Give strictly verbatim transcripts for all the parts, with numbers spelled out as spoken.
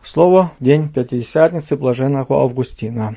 Слово в день Пятидесятницы блаженного Августина.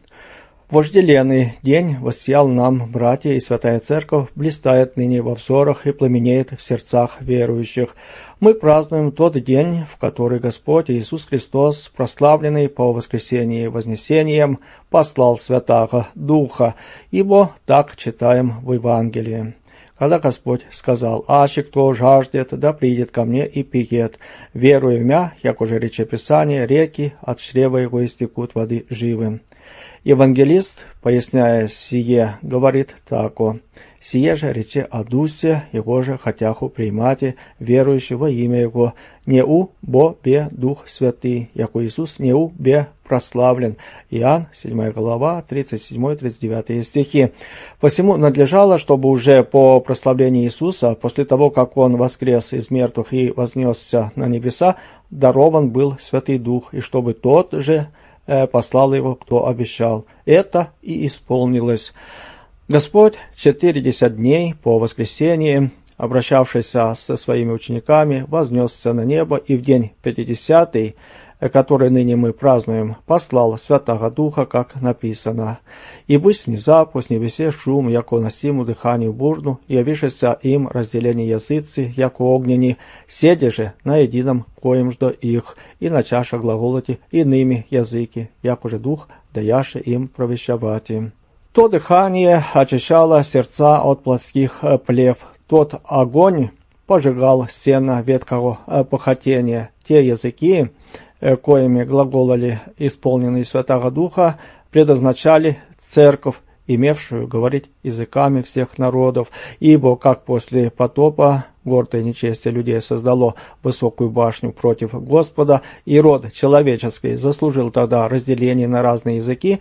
Вожделенный день воссиял нам, братья, и Святая Церковь блистает ныне во взорах и пламенеет в сердцах верующих. Мы празднуем тот день, в который Господь Иисус Христос, прославленный по воскресении и вознесением, послал Святаго Духа, ибо так читаем в Евангелии. Когда Господь сказал: «Аще кто жаждет, да придет ко мне и пиет, веруя в мя, як уже рече Писание, реки от чрева его истекут воды живым». Евангелист, поясняя сие, говорит тако: «Сие же рече о Дусе, его же хотяху приимати, верующего имя его, не у бо бе Дух Святый, яко Иисус не у бе прославлен». Иоанн, седьмая глава, тридцать седьмой тридцать девятый стихи. Посему надлежало, чтобы уже по прославлении Иисуса, после того, как Он воскрес из мертвых и вознесся на небеса, дарован был Святый Дух, и чтобы тот же э, послал его, кто обещал. Это и исполнилось. Господь четыредесят дней по воскресении, обращавшийся со своими учениками, вознесся на небо, и в день пятидесятый, который ныне мы празднуем, послал Святаго Духа, как написано: «И бысть внезапу с небесе шум, яко носиму дыханию бурну, и явишься им разделение языцы, яко огнени, седи же на едином коем ждо их, и начаша глаголоти иными языки, яко же Дух даяше им провещавати». То дыхание очищало сердца от плотских плев, тот огонь пожигал сено ветхого похотения, те языки, коими глаголали исполненные Святаго Духа, предназначали церковь, имевшую говорить языками всех народов, ибо как после потопа гордое нечестие людей создало высокую башню против Господа, и род человеческий заслужил тогда разделение на разные языки,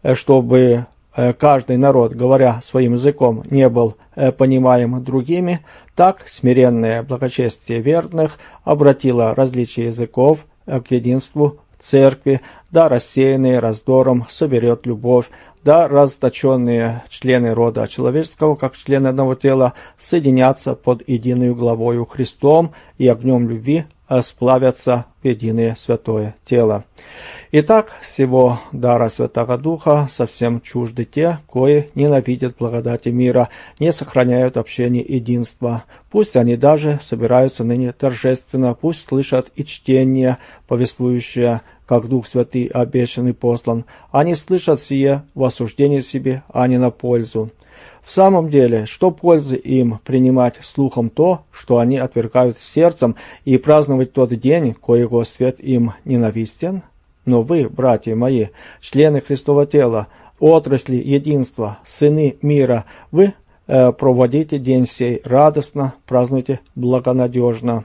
чтобы каждый народ, говоря своим языком, не был понимаем другими, так смиренное благочестие верных обратило различие языков к единству церкви, да рассеянные раздором соберет любовь, да расточенные члены рода человеческого, как члены одного тела, соединятся под единую главою Христом и огнем любви сплавятся в единое святое тело. Итак, всего дара Святаго Духа совсем чужды те, кои ненавидят благодати мира, не сохраняют общение единства. Пусть они даже собираются ныне торжественно, пусть слышат и чтение, повествующее, как Дух Святый обещанный послан. Они слышат сие в осуждении себе, а не на пользу. В самом деле, что пользы им принимать слухом то, что они отвергают сердцем, и праздновать тот день, коего свет им ненавистен? Но вы, братья мои, члены Христова тела, отрасли единства, сыны мира, вы э, проводите день сей радостно, празднуйте благонадежно.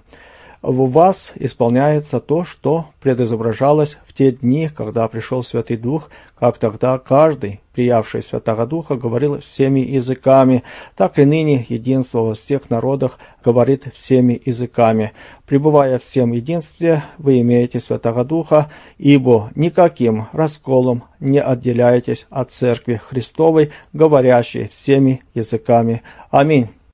В вас исполняется то, что предизображалось в те дни, когда пришел Святый Дух, как тогда каждый, приявший Святаго Духа, говорил всеми языками, так и ныне единство во всех народах говорит всеми языками. Пребывая в всем единстве, вы имеете Святаго Духа, ибо никаким расколом не отделяетесь от Церкви Христовой, говорящей всеми языками. Аминь.